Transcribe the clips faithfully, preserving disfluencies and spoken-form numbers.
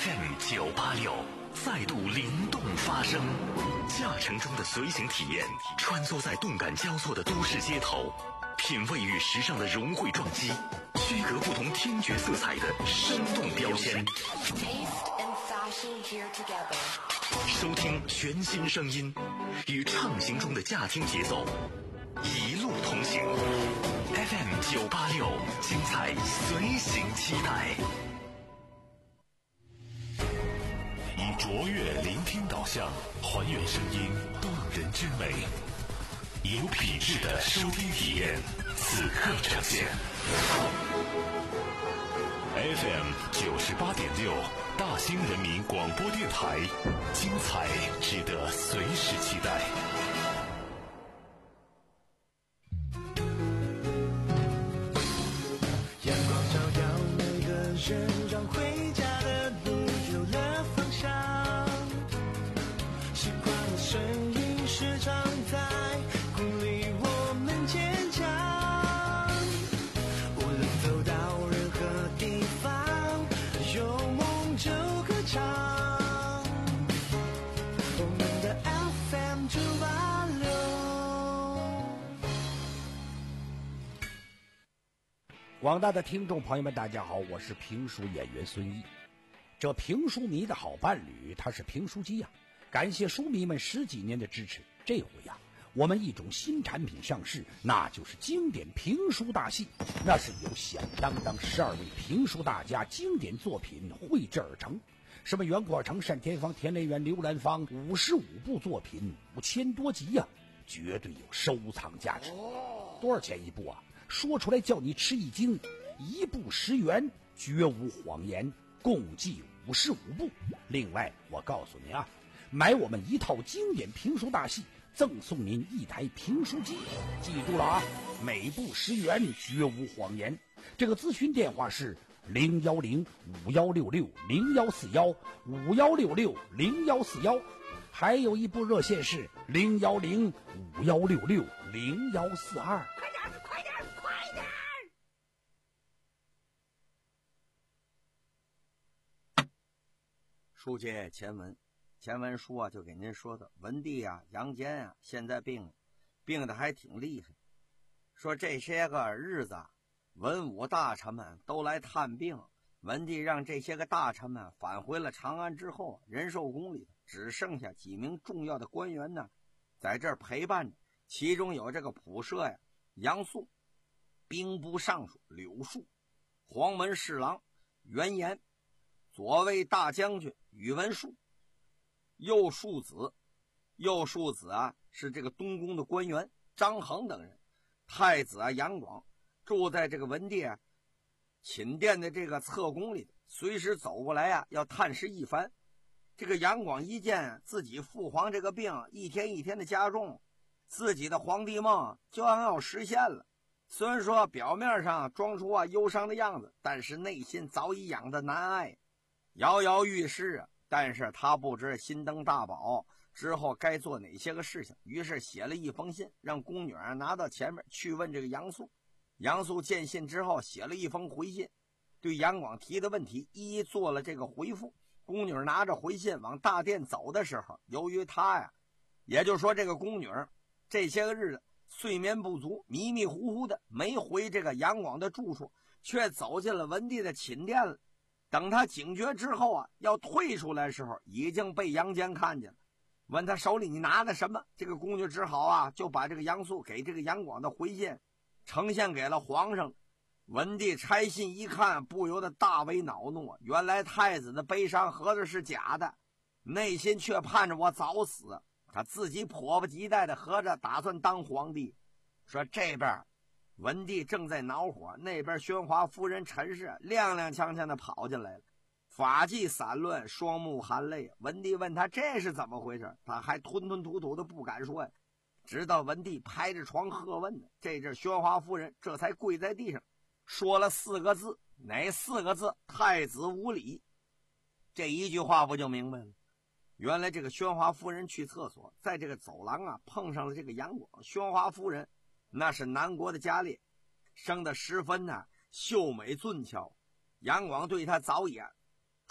F M 九八六再度灵动发声，驾乘中的随行体验，穿梭在动感交错的都市街头，品味与时尚的融汇撞击，区隔不同听觉色彩的生动标签。收听全新声音，与畅行中的驾听节奏，一路同行。F M 九八六，精彩随行期待。以卓越聆听导向，还原声音动人之美，有品质的收听体验，此刻呈现。F M 九十八点六，大兴人民广播电台，精彩值得随时期待。 阳光照耀每个人，让回家的路有了方向。习惯的声音时常在鼓励我们坚强。无论走到任何地方，有梦就歌唱。我们的 F M 九八六。 广大的听众朋友们，大家好，我是评书演员孙一。这评书迷的好伴侣，他是评书机呀、啊。感谢书迷们十几年的支持，这回呀、啊，我们一种新产品上市，那就是经典评书大戏。那是由响当当十二位评书大家经典作品绘制而成，什么袁国成、单田芳、田连元、刘兰芳，五十五部作品，五千多集呀、啊，绝对有收藏价值。多少钱一部啊？说出来叫你吃一惊，一部十元，绝无谎言，共计五十五部。另外，我告诉你啊，买我们一套经典评书大戏，赠送您一台评书机。记住了啊，每部十元，绝无谎言。这个咨询电话是零幺零五幺六六零幺四幺五幺六六零幺四幺，还有一部热线是零幺零五幺六六零幺四二。 快点，快点，快点！ 书接前文，前文书啊就给您说的，文帝啊、杨坚啊现在病了，病得还挺厉害。说这些个日子啊，文武大臣们都来探病。文帝让这些个大臣们返回了长安之后，仁寿宫里头只剩下几名重要的官员呢，在这儿陪伴着。其中有这个仆射呀，杨素；兵部尚书柳树；黄门侍郎袁岩；左卫大将军宇文述；右庶子，右庶子啊是这个东宫的官员张衡等人；太子啊杨广住在这个文帝啊寝殿的这个侧宫里，随时走过来啊要探视一番。这个杨广一见自己父皇这个病一天一天的加重，自己的皇帝梦就要要实现了。虽然说表面上装出啊忧伤的样子，但是内心早已养得难挨，摇摇欲试啊。但是他不知心登大宝之后该做哪些个事情，于是写了一封信，让宫女啊拿到前面去问这个杨素。杨素见信之后，写了一封回信，对杨广提的问题一一做了这个回复。宫女拿着回信往大殿走的时候，由于他呀，也就是说这个宫女这些个日子睡眠不足，迷迷糊糊的没回这个杨广的住处，却走进了文帝的寝殿了。等他警觉之后啊，要退出来的时候，已经被杨坚看见了，问他手里你拿的什么。这个宫女只好啊就把这个杨素给这个杨广的回信呈现给了皇上。文帝拆信一看，不由得大为恼怒，原来太子的悲伤合着是假的，内心却盼着我早死。他自己迫不及待的合着打算当皇帝。说这边文帝正在恼火，那边宣华夫人陈氏踉踉跄跄的跑进来了，发髻散乱，双目含泪。文帝问他这是怎么回事，他还吞吞吐吐的不敢说呀。直到文帝拍着床喝问呢，这阵宣华夫人这才跪在地上说了四个字，哪四个字？太子无礼。这一句话不就明白了？原来这个宣华夫人去厕所，在这个走廊啊碰上了这个杨广。宣华夫人那是南国的佳丽，生得十分呢、啊、秀美俊俏，杨广对她早已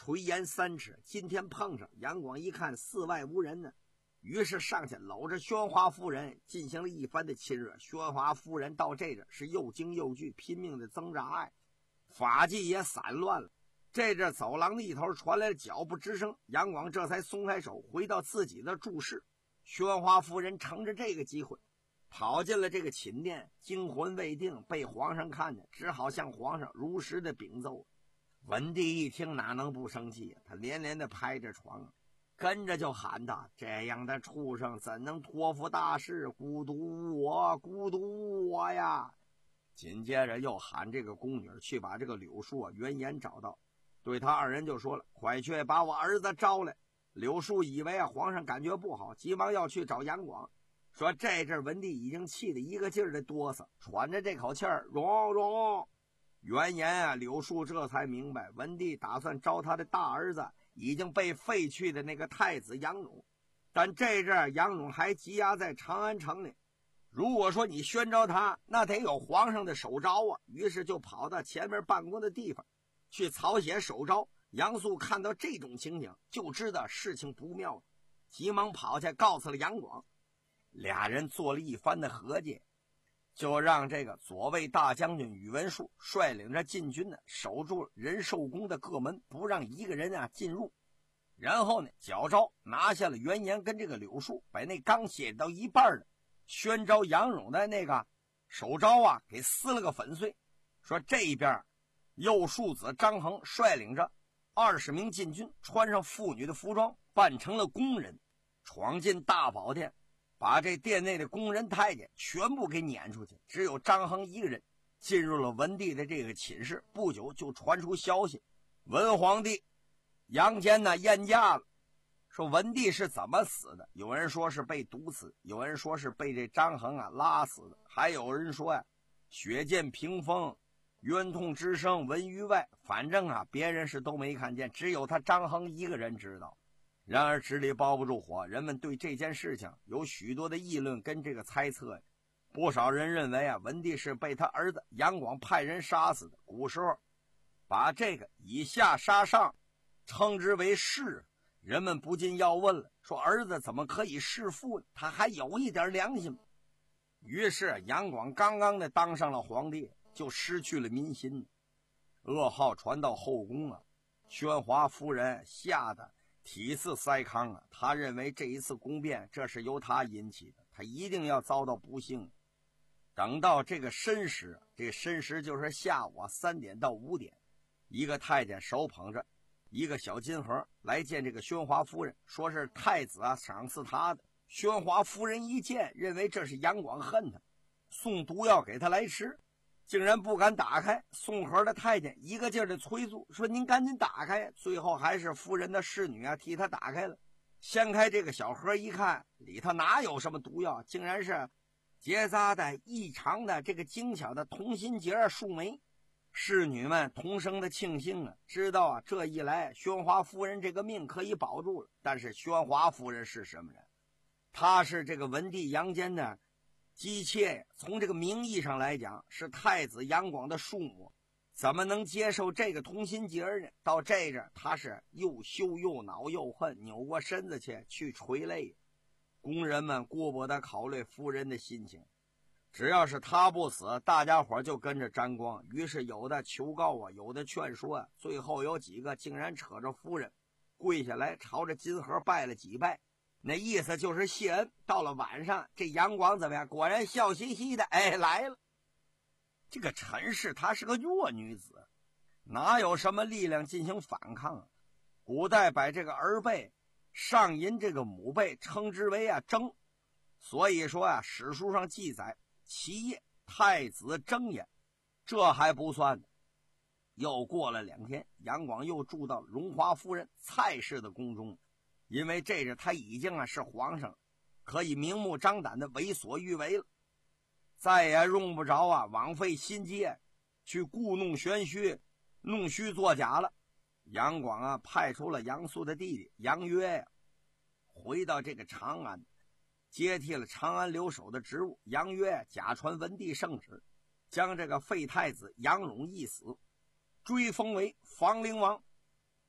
垂涎三尺，今天碰上杨广一看寺外无人呢，于是上去搂着宣华夫人进行了一番的亲热。宣华夫人到这阵是又惊又惧，拼命的挣扎呀，发髻也散乱了。这阵走廊的一头传来了脚步之声，杨广这才松开手，回到自己的住室。宣华夫人乘着这个机会跑进了这个寝殿，惊魂未定，被皇上看见，只好向皇上如实的禀奏。文帝一听哪能不生气，他连连的拍着床，跟着就喊道：这样的畜生怎能托付大事，孤独我，孤独我呀！紧接着又喊这个宫女去把这个柳树啊原言找到，对他二人就说了：快去把我儿子招来。柳树以为啊皇上感觉不好，急忙要去找杨广，说这阵文帝已经气得一个劲儿的哆嗦，喘着这口气儿，荣荣。原言啊，柳树这才明白，文帝打算招他的大儿子已经被废去的那个太子杨勇，但这阵杨勇还羁押在长安城里，如果说你宣召他，那得有皇上的手诏啊。于是就跑到前面办公的地方去草写手诏。杨素看到这种情景，就知道事情不妙，急忙跑去告诉了杨广。俩人做了一番的和解，就让这个左卫大将军宇文述率领着禁军呢守住仁寿宫的各门，不让一个人啊进入。然后呢，矫诏拿下了原言跟这个柳树，把那刚写到一半的宣召杨勇的那个手诏啊给撕了个粉碎。说这一边右庶子张衡率领着二十名禁军，穿上妇女的服装，扮成了宫人，闯进大宝殿，把这殿内的宫人太监全部给撵出去。只有张衡一个人进入了文帝的这个寝室。不久就传出消息，文皇帝杨坚呢宴驾了。说文帝是怎么死的？有人说是被毒死，有人说是被这张衡啊拉死的，还有人说呀、啊、血溅屏风，冤痛之声闻于外。反正啊别人是都没看见，只有他张衡一个人知道。然而纸里包不住火，人们对这件事情有许多的议论跟这个猜测。不少人认为啊文帝是被他儿子杨广派人杀死的。古时候把这个以下杀上称之为弑，人们不禁要问了，说儿子怎么可以弑父呢？他还有一点良心吗？于是杨广刚刚的当上了皇帝，就失去了民心。噩耗传到后宫啊，宣华夫人吓得体似筛糠啊。他认为这一次宫变这是由他引起的，他一定要遭到不幸。等到这个申时，这个申时就是下午啊三点到五点，一个太监手捧着一个小金盒来见这个宣华夫人，说是太子啊赏赐他的。宣华夫人一见，认为这是杨广恨他，送毒药给他来吃，竟然不敢打开。送盒的太监一个劲儿的催促，说您赶紧打开。最后还是夫人的侍女啊替他打开了。掀开这个小盒一看，里头哪有什么毒药，竟然是结扎的异常的这个精巧的同心结数枚。侍女们同声的庆幸啊，知道啊这一来宣华夫人这个命可以保住了。但是宣华夫人是什么人？她是这个文帝杨坚的姬妾，从这个名义上来讲是太子杨广的庶母，怎么能接受这个同心结呢？到这阵他是又羞又恼又恨，扭过身子去去垂泪。宫人们顾不得考虑夫人的心情，只要是他不死，大家伙就跟着沾光。于是有的求告啊，有的劝说啊，最后有几个竟然扯着夫人跪下来朝着金盒拜了几拜，那意思就是谢恩。到了晚上，这杨广怎么样？果然笑嘻嘻的，哎，来了。这个陈氏她是个弱女子，哪有什么力量进行反抗啊？古代把这个儿辈上淫这个母辈称之为啊征，所以说啊史书上记载其业太子征也。这还不算呢，又过了两天，杨广又住到荣华夫人蔡氏的宫中，因为这是他已经啊是皇上，可以明目张胆的为所欲为了，再也用不着啊枉费心机去故弄玄虚，弄虚作假了。杨广啊派出了杨素的弟弟杨约呀、啊，回到这个长安，接替了长安留守的职务。杨约、啊、假传文帝圣旨，将这个废太子杨勇一死，追封为房陵王。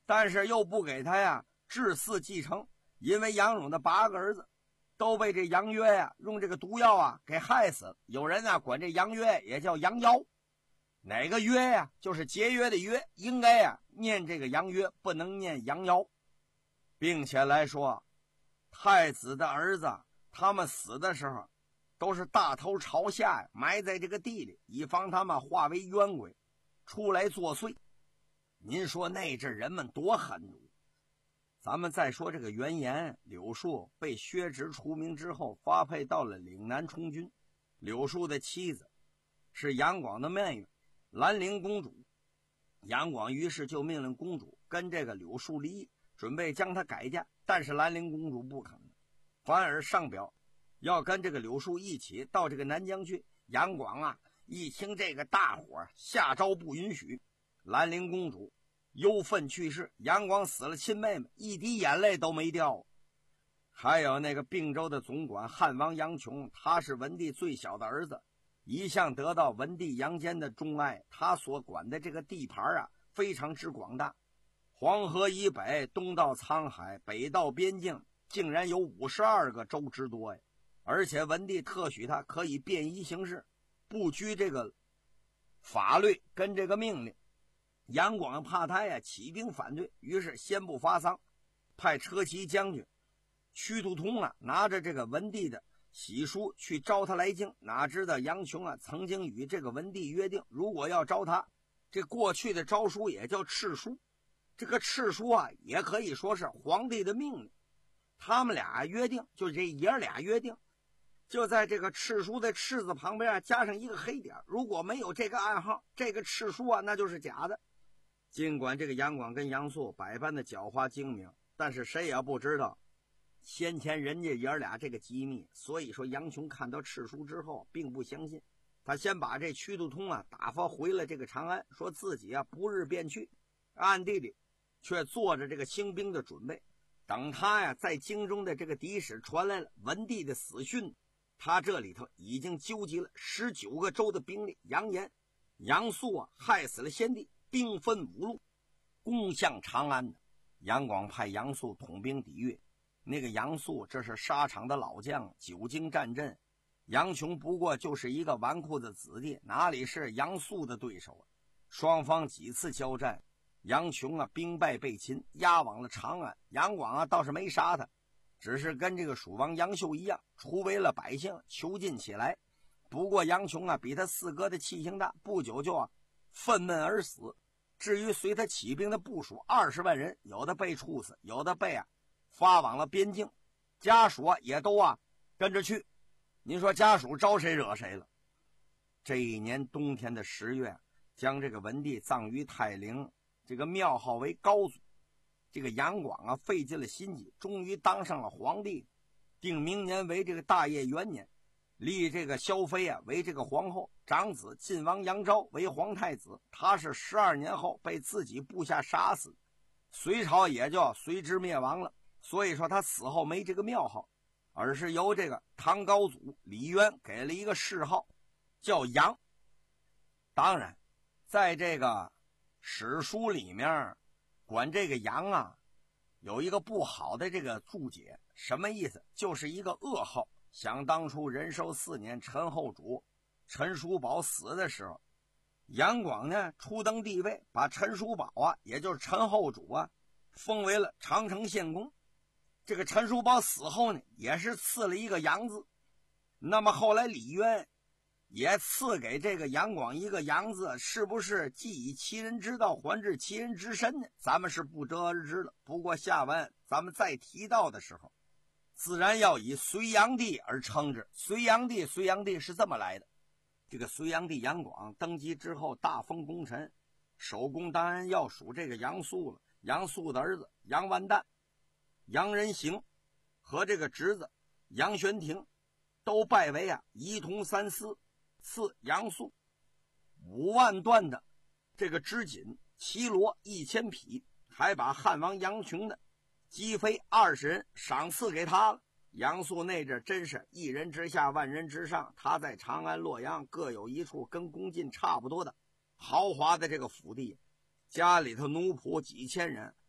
但是又不给他呀治嗣继承，因为杨勇的八个儿子都被这杨约呀用这个毒药啊给害死了。有人啊管这杨约也叫杨妖，哪个约呀？就是节约的约，应该呀念这个杨约，不能念杨妖。并且来说，太子的儿子他们死的时候都是大头朝下，埋在这个地里，以防他们化为冤鬼出来作祟。您说那阵人们多狠毒。咱们再说这个原言，柳树被削职除名之后发配到了岭南充军。柳树的妻子是杨广的妹妹兰陵公主，杨广于是就命令公主跟这个柳树离异，准备将她改嫁。但是兰陵公主不肯，反而上表要跟这个柳树一起到这个南疆去。杨广啊一听这个大伙下诏不允许，兰陵公主忧愤去世，杨广死了亲妹妹，一滴眼泪都没掉。还有那个并州的总管汉王杨琼，他是文帝最小的儿子，一向得到文帝杨坚的钟爱，他所管的这个地盘啊非常之广大，黄河以北，东到沧海，北到边境，竟然有五十二个州之多呀！而且文帝特许他可以便衣行事，不拘这个法律跟这个命令。杨广怕他呀起兵反对，于是先不发丧，派车骑将军屈突通啊拿着这个文帝的喜书去招他来京。哪知道杨琼啊曾经与这个文帝约定，如果要招他，这过去的诏书也叫敕书，这个敕书啊也可以说是皇帝的命令。他们俩约定，就这爷俩约定，就在这个敕书的敕字旁边啊加上一个黑点，如果没有这个暗号，这个敕书啊那就是假的。尽管这个杨广跟杨素百般的狡猾精明，但是谁也不知道先前人家爷俩这个机密。所以说杨琼看到敕书之后并不相信，他先把这屈突通啊打发回了这个长安，说自己啊不日便去，暗地里却做着这个兴兵的准备。等他呀在京中的这个敌使传来了文帝的死讯，他这里头已经纠集了十九个州的兵力，扬言杨素啊害死了先帝，兵分五路攻向长安的。杨广派杨素统兵抵御，那个杨素这是沙场的老将，久经战阵，杨琼不过就是一个纨绔的子弟，哪里是杨素的对手啊？双方几次交战，杨琼啊兵败被擒，押往了长安。杨广啊倒是没杀他，只是跟这个蜀王杨秀一样，除为了百姓，囚禁起来。不过杨琼啊比他四哥的气性大，不久就啊愤懑而死。至于随他起兵的部属二十万人，有的被处死，有的被啊发往了边境，家属啊也都啊跟着去。您说家属招谁惹谁了？这一年冬天的十月，将这个文帝葬于泰陵，这个庙号为高祖。这个杨广啊费尽了心机，终于当上了皇帝，定明年为这个大业元年，立这个萧妃啊为这个皇后，长子晋王杨昭为皇太子。他是十二年后被自己部下杀死，隋朝也就随之灭亡了。所以说他死后没这个庙号，而是由这个唐高祖李渊给了一个谥号叫杨。当然在这个史书里面管这个杨啊有一个不好的这个注解，什么意思？就是一个噩耗。想当初仁寿四年，陈后主陈叔宝死的时候，杨广呢初登帝位，把陈叔宝啊也就是陈后主啊封为了长城县公。这个陈叔宝死后呢也是赐了一个杨字，那么后来李渊也赐给这个杨广一个杨字，是不是既以其人之道还治其人之身呢？咱们是不得而知了。不过下文咱们再提到的时候，自然要以隋炀帝而称之。隋炀帝隋炀帝是这么来的，这个隋炀帝杨广登基之后大封功臣，首功当然要数这个杨素了。杨素的儿子杨完旦、杨仁行和这个侄子杨玄庭都拜为啊仪同三司，赐杨素五万段的这个织锦，骑骡一千匹，还把汉王杨琼的姬妃二十人赏赐给他了。杨素那阵真是一人之下万人之上，他在长安洛阳各有一处跟宫禁差不多的豪华的这个府邸，家里头奴仆几千人，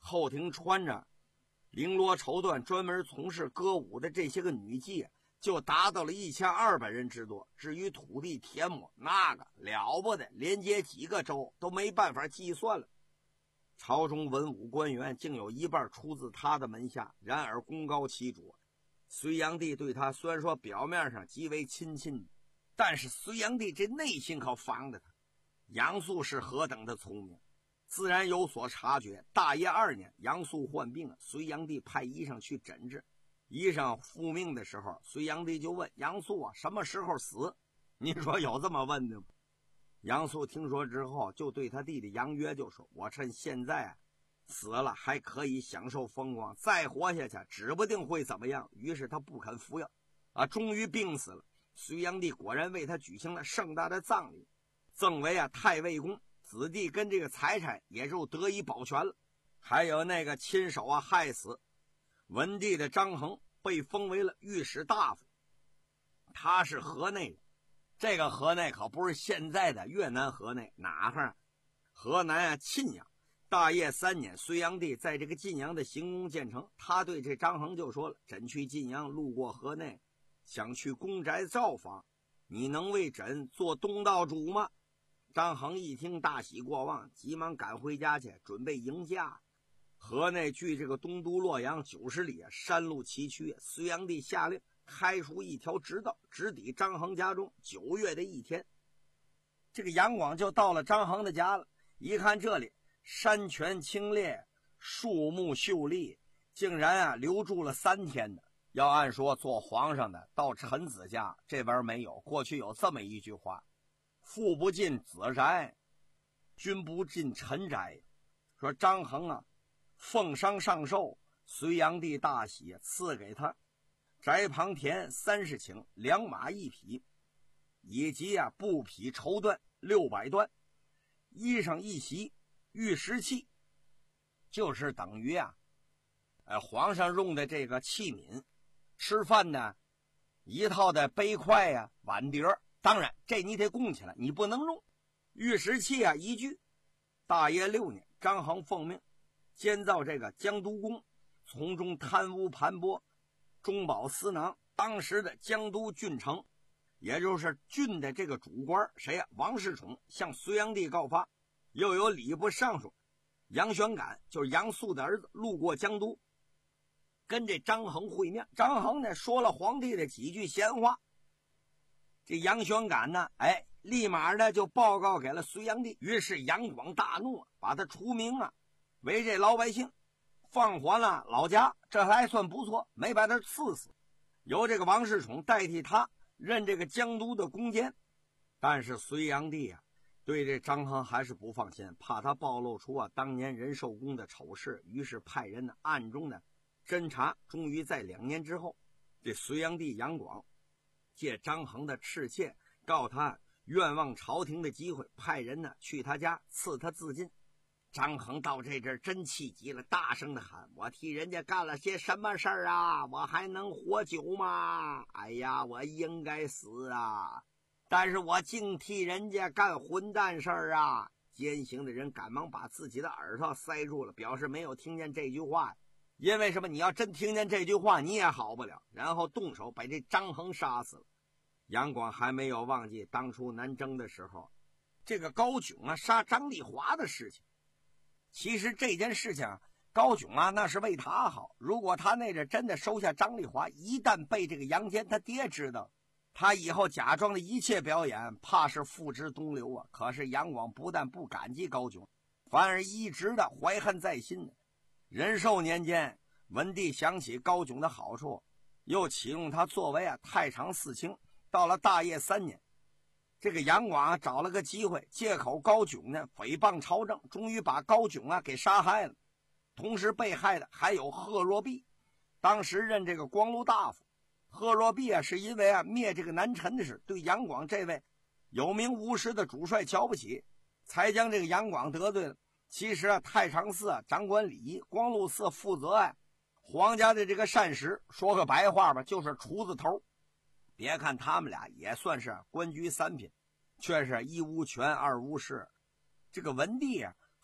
后庭穿着绫罗绸缎专门从事歌舞的这些个女妓就达到了一千二百人之多。至于土地田亩，那个了不得，连接几个州都没办法计算了。朝中文武官员竟有一半出自他的门下，然而功高其主。隋炀帝对他虽然说表面上极为亲近，但是隋炀帝这内心可防着他。杨素是何等的聪明，自然有所察觉。大业二年，杨素患病，隋炀帝派医生去诊治。医生复命的时候，隋炀帝就问杨素啊，什么时候死？你说有这么问的吗？杨素听说之后，就对他弟弟杨约就说：“我趁现在啊死了还可以享受风光，再活下去指不定会怎么样。”于是他不肯服药，啊，终于病死了。隋炀帝果然为他举行了盛大的葬礼，赠为啊太尉公，子弟跟这个财产也就得以保全了。还有那个亲手啊害死文帝的张衡，被封为了御史大夫，他是河内的。这个河内可不是现在的越南河内，哪哈？河南啊沁阳。大业三年，隋炀帝在这个晋阳的行宫建成，他对这张衡就说了：“朕去晋阳，路过河内，想去公宅造访，你能为朕做东道主吗？”张衡一听大喜过望，急忙赶回家去，准备迎驾。河内距这个东都洛阳九十里，山路崎岖。隋炀帝下令开出一条直道，直抵张衡家中。九月的一天，这个杨广就到了张衡的家了。一看这里山泉清冽，树木秀丽，竟然啊留住了三天的。要按说做皇上的到臣子家，这边没有。过去有这么一句话：父不进子宅，君不进臣宅。说张衡啊奉商上寿，隋炀帝大喜，赐给他宅旁田三十顷，两马一匹，以及啊布匹绸缎六百段，衣裳一袭，玉石器，就是等于啊，呃，皇上用的这个器皿，吃饭呢，一套的杯筷呀、啊、碗碟儿，当然这你得供起来，你不能用。玉石器啊一具。大业六年，张衡奉命监造这个江都宫，从中贪污盘剥，中饱私囊。当时的江都郡城，也就是郡的这个主官谁呀、啊？王世充向隋炀帝告发。又有礼部尚书杨玄感，就是杨素的儿子，路过江都，跟这张衡会面。张衡呢说了皇帝的几句闲话，这杨玄感呢，哎，立马呢就报告给了隋炀帝。于是杨广大怒，把他除名啊为这老百姓，放还了老家，这还算不错，没把他赐死。由这个王世充代替他任这个江都的宫监。但是隋炀帝啊对这张衡还是不放心，怕他暴露出啊当年仁寿宫的丑事，于是派人呢暗中呢侦查。终于在两年之后，这隋炀帝杨广借张衡的侍妾告他愿望朝廷的机会，派人呢去他家赐他自尽。张衡到这阵真气急了，大声的喊：“我替人家干了些什么事儿啊？我还能活久吗？哎呀，我应该死啊！但是我净替人家干混蛋事儿啊！”监刑的人赶忙把自己的耳朵塞住了，表示没有听见这句话。因为什么？你要真听见这句话，你也好不了。然后动手把这张衡杀死了。杨广还没有忘记当初南征的时候，这个高炯啊杀张丽华的事情。其实这件事情啊，高炯啊那是为他好。如果他那阵真的收下张丽华，一旦被这个杨坚他爹知道，他以后假装的一切表演怕是付之东流啊。可是杨广不但不感激高炯，反而一直的怀恨在心。仁寿年间，文帝想起高炯的好处，又启用他作为啊太常侍卿。到了大业三年，这个杨广啊找了个机会，借口高炯呢诽谤朝政，终于把高炯啊给杀害了。同时被害的还有贺若弼，当时任这个光禄大夫。贺若弼啊是因为啊灭这个南陈的事，对杨广这位有名无实的主帅瞧不起，才将这个杨广得罪了。其实啊太常寺啊掌管礼仪，光禄寺负责啊皇家的这个膳食，说个白话吧，就是厨子头。别看他们俩也算是官居三品，却是一无权二无势。这个文帝啊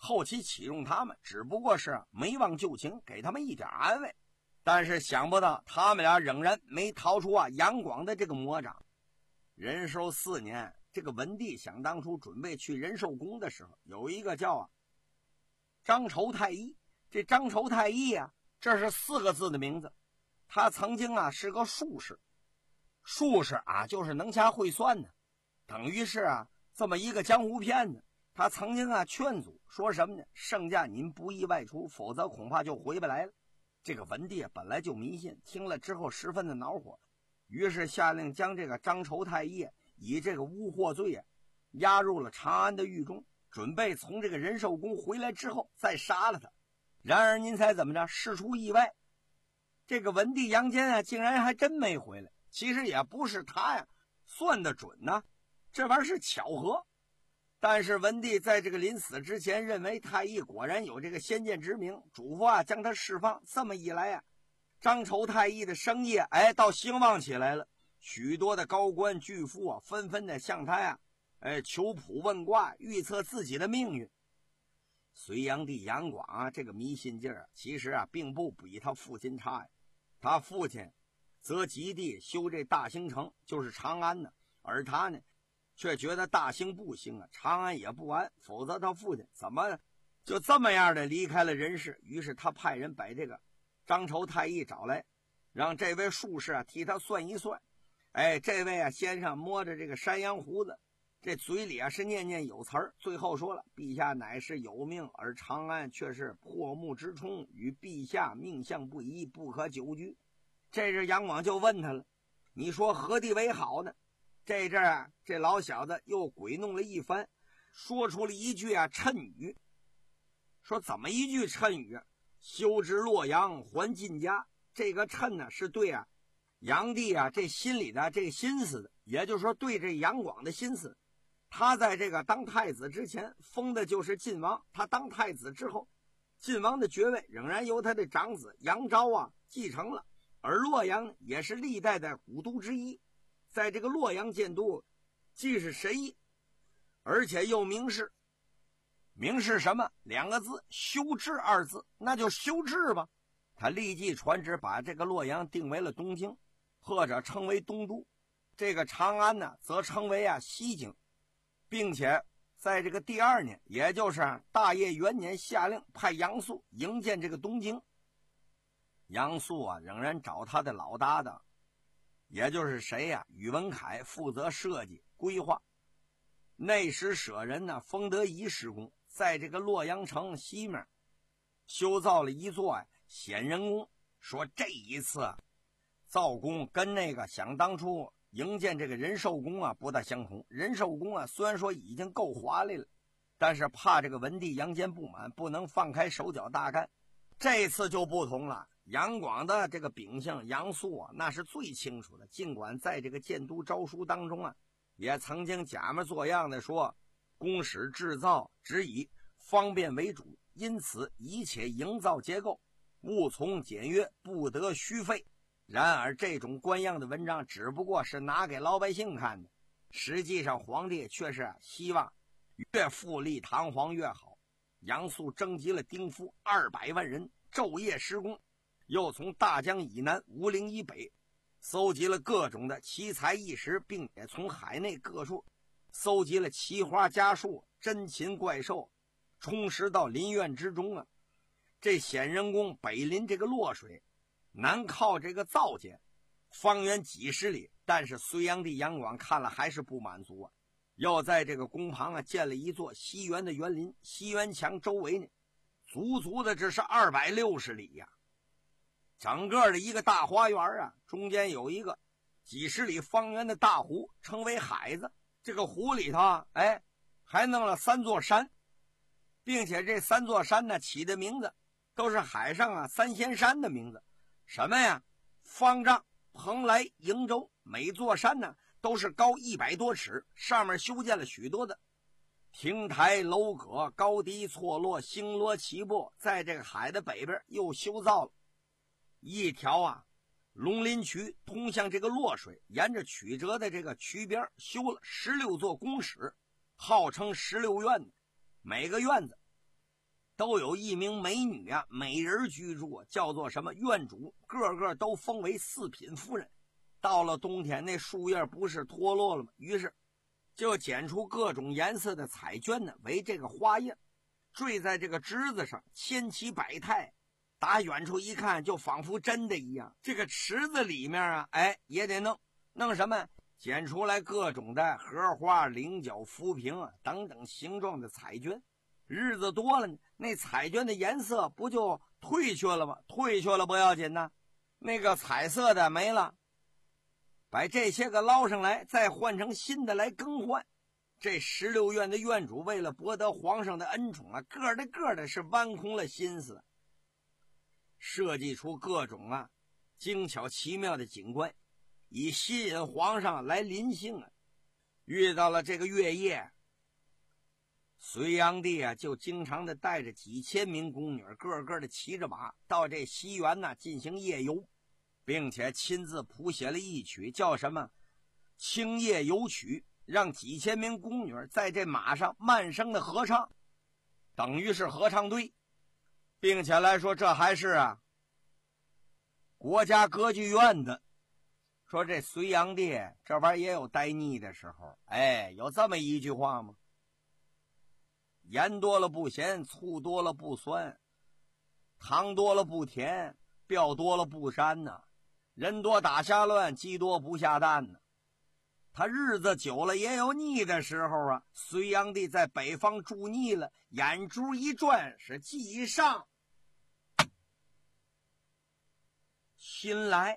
后期启用他们只不过是没忘旧情，给他们一点安慰。但是想不到他们俩仍然没逃出啊杨广的这个魔掌。仁寿四年，这个文帝想当初准备去仁寿宫的时候，有一个叫啊张筹太医。这张筹太医啊，这是四个字的名字。他曾经啊是个术士，术士啊就是能掐会算的，等于是啊这么一个江湖骗子。他曾经啊劝阻说什么呢？圣驾您不宜外出，否则恐怕就回不来了。这个文帝本来就迷信，听了之后十分的恼火，于是下令将这个张筹太医以这个污秽罪啊押入了长安的狱中，准备从这个仁寿宫回来之后再杀了他。然而您猜怎么着？事出意外，这个文帝杨坚啊竟然还真没回来。其实也不是他呀算得准呢、啊，这玩意儿是巧合。但是文帝在这个临死之前认为太医果然有这个先见之明，嘱咐啊将他释放。这么一来啊，张筹太医的生意哎倒兴旺起来了，许多的高官巨富啊纷纷的向他呀哎求卜问卦，预测自己的命运。隋炀帝杨广啊这个迷信劲儿啊，其实啊并不比他父亲差呀。他父亲则极地修这大兴城，就是长安呢，而他呢却觉得大兴不兴啊，长安也不安，否则他父亲怎么就这么样的离开了人世。于是他派人把这个张筹太医找来，让这位术士啊替他算一算。哎，这位啊先生摸着这个山羊胡子，这嘴里啊是念念有词儿，最后说了：陛下乃是有命，而长安却是破木之冲，与陛下命相不一，不可久居。这日杨广就问他了：你说何地为好呢？这阵啊这老小子又鬼弄了一番，说出了一句啊谶语。说怎么一句谶语？修之洛阳还晋家。这个谶呢是对啊杨帝啊这心里的这个心思的，也就是说对这杨广的心思。他在这个当太子之前封的就是晋王，他当太子之后，晋王的爵位仍然由他的长子杨昭啊继承了。而洛阳也是历代的古都之一，在这个洛阳建都既是神医，而且又明示。明示什么？两个字，修治二字，那就修治吧。他立即传旨把这个洛阳定为了东京，或者称为东都。这个长安呢则称为啊西京，并且在这个第二年，也就是大业元年，下令派杨素营建这个东京。杨素啊仍然找他的老搭档，也就是谁呀、啊？宇文恺负责设计规划。内史舍人呢封德仪施工，在这个洛阳城西面修造了一座啊显仁宫。说这一次造宫跟那个想当初营建这个仁寿宫啊不大相同。仁寿宫啊虽然说已经够华丽了，但是怕这个文帝杨坚不满，不能放开手脚大干。这次就不同了，杨广的这个秉性杨素啊那是最清楚的。尽管在这个建都诏书当中啊也曾经假模作样的说宫室制造只以方便为主，因此一切营造结构务从简约，不得虚费。然而这种官样的文章只不过是拿给老百姓看的，实际上皇帝却是希望越富丽堂皇越好。杨素征集了丁夫二百万人，昼夜施工，又从大江以南、吴陵以北搜集了各种的奇才异石，并且从海内各处搜集了奇花佳树、珍禽怪兽，充实到林苑之中啊。这显仁宫北临这个洛水，南靠这个灶间，方圆几十里。但是隋炀帝杨广看了还是不满足啊，又在这个宫旁啊建了一座西园的园林，西园墙周围呢足足的只是二百六十里呀、啊。整个的一个大花园啊，中间有一个几十里方圆的大湖，称为海子。这个湖里头啊，哎，还弄了三座山，并且这三座山呢起的名字都是海上啊三仙山的名字。什么呀？方丈、蓬莱、瀛洲，每座山呢都是高一百多尺，上面修建了许多的亭台楼阁，高低错落，星罗棋布。在这个海的北边又修造了一条啊龙鳞渠，通向这个洛水。沿着曲折的这个渠边修了十六座宫室，号称十六院子。每个院子都有一名美女啊，美人居住，叫做什么院主，个个都封为四品夫人。到了冬天，那树叶不是脱落了吗？于是就剪出各种颜色的彩绢呢，为这个花叶，坠在这个枝子上，千奇百态。打远处一看，就仿佛真的一样。这个池子里面啊，哎，也得弄弄什么？剪出来各种的荷花、菱角、浮萍啊等等形状的彩绢。日子多了呢，那彩绢的颜色不就褪去了吗？褪去了不要紧呢，那个彩色的没了，把这些个捞上来，再换成新的来更换。这十六院的院主为了博得皇上的恩宠啊，个的个的是弯空了心思，设计出各种啊精巧奇妙的景观，以吸引皇上来临幸啊。遇到了这个月夜，隋炀帝啊就经常的带着几千名宫女，个个的骑着马到这西园呢进行夜游，并且亲自谱写了一曲叫什么《青夜游曲》，让几千名宫女在这马上慢声的合唱，等于是合唱队，并且来说这还是啊国家歌剧院的。说这隋炀帝这玩意儿也有呆腻的时候，哎，有这么一句话吗？盐多了不咸，醋多了不酸，糖多了不甜，料多了不膻呐、啊。人多打瞎乱，鸡多不下蛋呢、啊。他日子久了也有腻的时候啊。隋炀帝在北方住腻了，眼珠一转，是计上心来。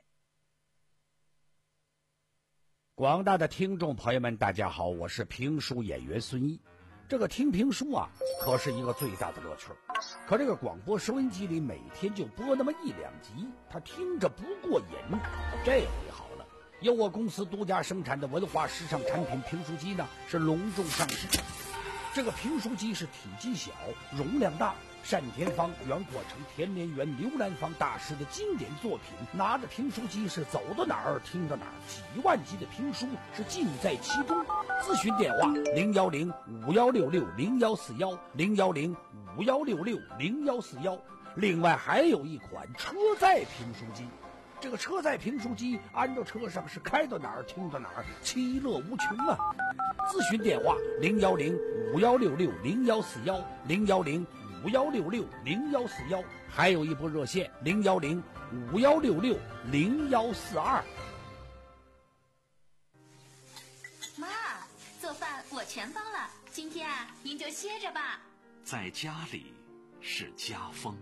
广大的听众朋友们大家好，我是评书演员孙一。这个听评书啊可是一个最大的乐趣，可这个广播收音机里每天就播那么一两集，他听着不过瘾。这回好了，由我公司独家生产的文化时尚产品评书机呢是隆重上市。这个评书机是体积小，容量大，单田芳、袁阔成、田连元、刘兰芳大师的经典作品，拿着评书机是走到哪儿听到哪儿，几万集的评书是尽在其中。咨询电话零幺零五幺六六零幺四幺零幺零五幺六六零幺四幺。另外还有一款车载评书机，这个车载评书机安到车上是开到哪儿听到哪儿，其乐无穷啊！咨询电话零幺零五幺六六零幺四幺零幺零五幺六六零幺四幺，还有一部热线零幺零五幺六六零幺四二。 妈，做饭我全包了，今天啊，您就歇着吧。 在家里是家风。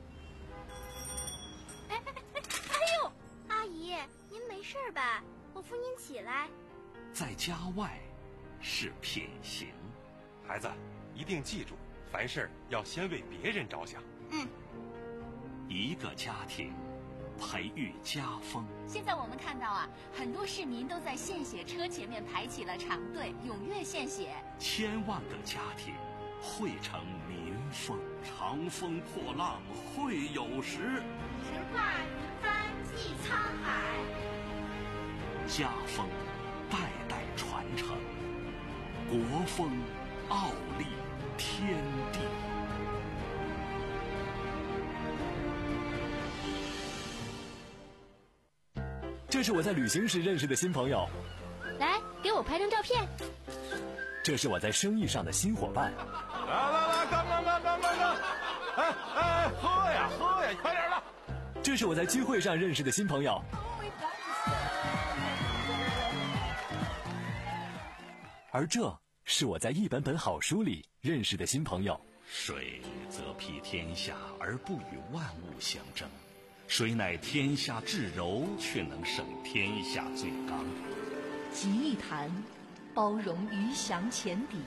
哎哎哎！哎呦，阿姨，您没事吧？我扶您起来。 在家外是品行。 孩子，一定记住，凡事要先为别人着想。 嗯。 一个家庭培育家风。 现在我们看到啊，很多市民都在献血车前面排起了长队，踊跃献血。 千万个家庭汇成民风。长风破浪会有时， 直挂云帆济沧海。 家风代代传承，国风傲立天地。 这是我在旅行时认识的新朋友， 来，给我拍张照片。 这是我在生意上的新伙伴。 来来来，干干干干干干！哎哎，喝呀喝呀，快点的！ 这是我在聚会上认识的新朋友。而这是我在一本本好书里认识的新朋友。 水则披天下而不与万物相争，谁乃天下至柔，却能胜天下最刚。 集一坛，包容鱼翔浅底；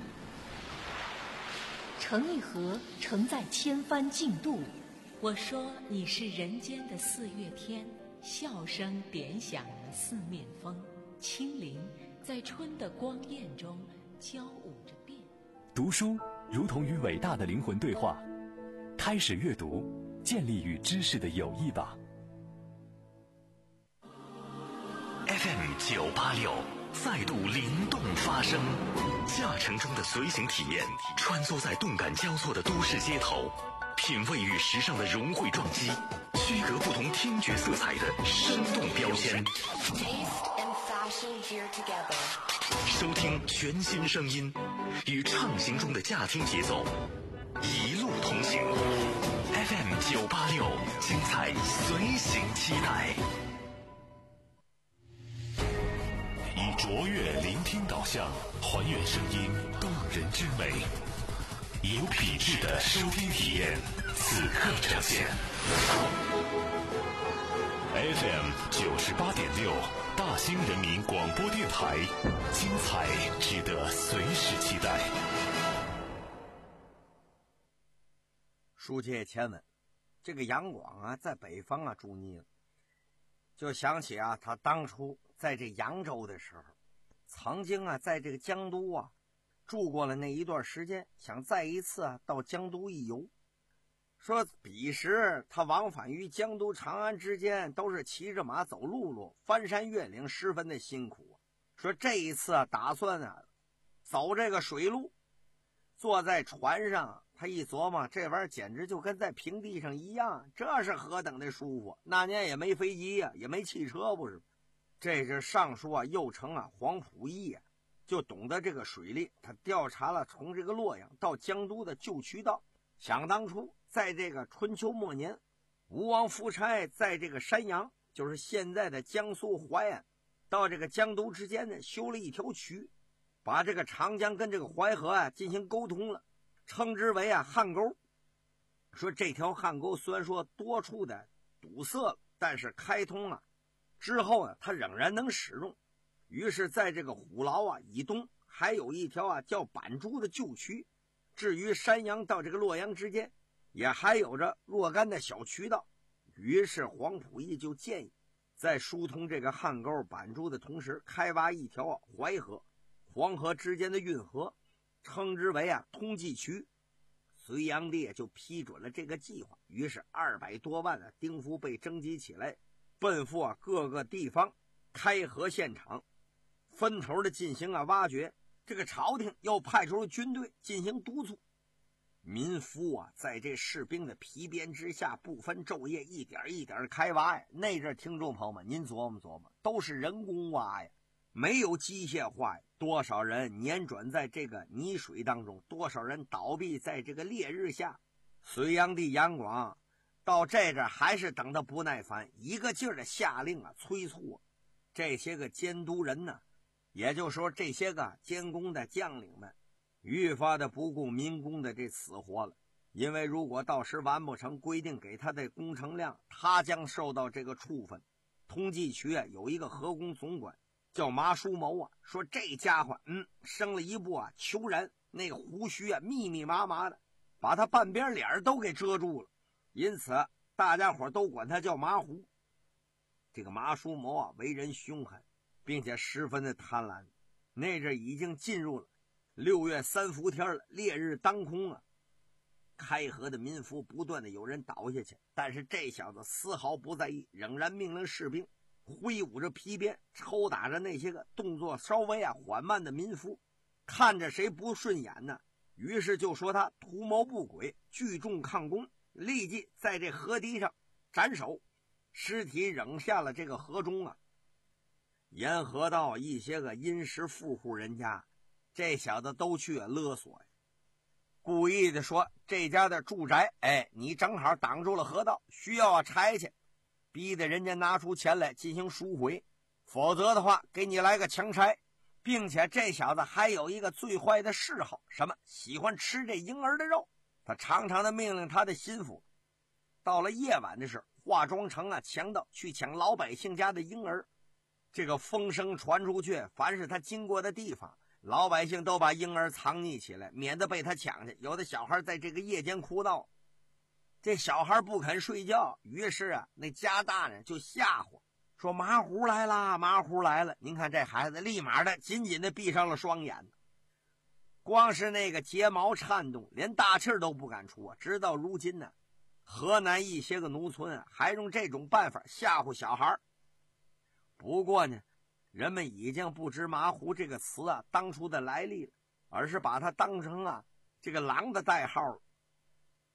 盛一盒，盛在千帆竞渡。我说你是人间的四月天，笑声点响了四面风，清灵在春的光艳中交舞着变。 读书如同与伟大的灵魂对话，开始阅读，建立与知识的友谊吧。 F M 九八六再度灵动发声，驾乘中的随行体验，穿梭在动感交错的都市街头， 品味与时尚的融汇撞击，区隔不同听觉色彩的生动标签。收听全新声音，与畅行中的驾听节奏一路同行。F M 九八六，精彩随行期待。 以卓越聆听导向，还原声音动人之美，有品质的收听体验，此刻呈现。F M 九十八点六，大兴人民广播电台，精彩值得随时期待。 书接前文，这个杨广啊，在北方啊住腻了，就想起啊，他当初在这扬州的时候，曾经啊，在这个江都啊住过了那一段时间，想再一次啊到江都一游。说彼时他往返于江都长安之间，都是骑着马走陆路，翻山越岭，十分的辛苦。说这一次啊，打算啊走这个水路，坐在船上，他一琢磨，这玩意儿简直就跟在平地上一样，这是何等的舒服。那年也没飞机呀、啊，也没汽车，不是？这是尚书啊右丞啊黄溥仪啊，就懂得这个水利，他调查了从这个洛阳到江都的旧渠道。想当初在这个春秋末年，吴王夫差在这个山阳，就是现在的江苏淮安，到这个江都之间呢，修了一条渠，把这个长江跟这个淮河啊进行沟通了，称之为啊汉沟。说这条汉沟虽然说多处的堵塞了，但是开通啊之后呢，它仍然能使用。于是在这个虎牢啊以东，还有一条啊叫板珠的旧渠。至于山阳到这个洛阳之间，也还有着若干的小渠道。于是黄溥仪就建议，在疏通这个汉沟板珠的同时，开挖一条啊淮河、黄河之间的运河，称之为啊通济渠。隋炀帝就批准了这个计划。于是二百多万的丁夫被征集起来，奔赴啊各个地方开河现场，分头的进行啊挖掘。这个朝廷又派出了军队进行督促，民夫啊在这士兵的皮鞭之下不分昼夜，一点一点开挖呀。那阵听众朋友们，您琢磨琢磨，都是人工挖呀，没有机械化呀。多少人辗转在这个泥水当中，多少人倒闭在这个烈日下。隋炀帝杨广到这阵还是等得不耐烦，一个劲儿的下令啊催促啊这些个监督人呢，也就是说这些个监工的将领们愈发的不顾民工的这死活了。因为如果到时完不成规定给他的工程量，他将受到这个处分。通济区啊有一个河工总管叫马叔谋啊，说这家伙嗯生了一部啊虬髯，那个胡须啊密密麻麻的，把他半边脸都给遮住了，因此大家伙都管他叫马胡。这个马叔谋啊为人凶狠，并且十分的贪婪。那阵已经进入了六月三伏天了，烈日当空啊，开河的民夫不断的有人倒下去，但是这小子丝毫不在意，仍然命令士兵挥舞着皮鞭抽打着那些个动作稍微啊缓慢的民夫，看着谁不顺眼呢，于是就说他图谋不轨，聚众抗攻，立即在这河堤上斩首，尸体扔下了这个河中啊。沿河道一些个殷实富户人家，这小子都去勒索呀，故意的说这家的住宅，哎，你正好挡住了河道，需要啊拆去，逼得人家拿出钱来进行赎回，否则的话给你来个强拆。并且这小子还有一个最坏的嗜好，什么？喜欢吃这婴儿的肉。他常常的命令他的心腹，到了夜晚的时候，化妆成啊强盗去抢老百姓家的婴儿。这个风声传出去，凡是他经过的地方，老百姓都把婴儿藏匿起来，免得被他抢去。有的小孩在这个夜间哭闹，这小孩不肯睡觉，于是啊那家大人就吓唬，说马虎来了，马虎来了。您看这孩子立马的紧紧的闭上了双眼，光是那个睫毛颤动，连大气都不敢出啊。直到如今呢，河南一些个农村啊还用这种办法吓唬小孩。不过呢，人们已经不知马虎这个词啊当初的来历了，而是把它当成啊这个狼的代号了。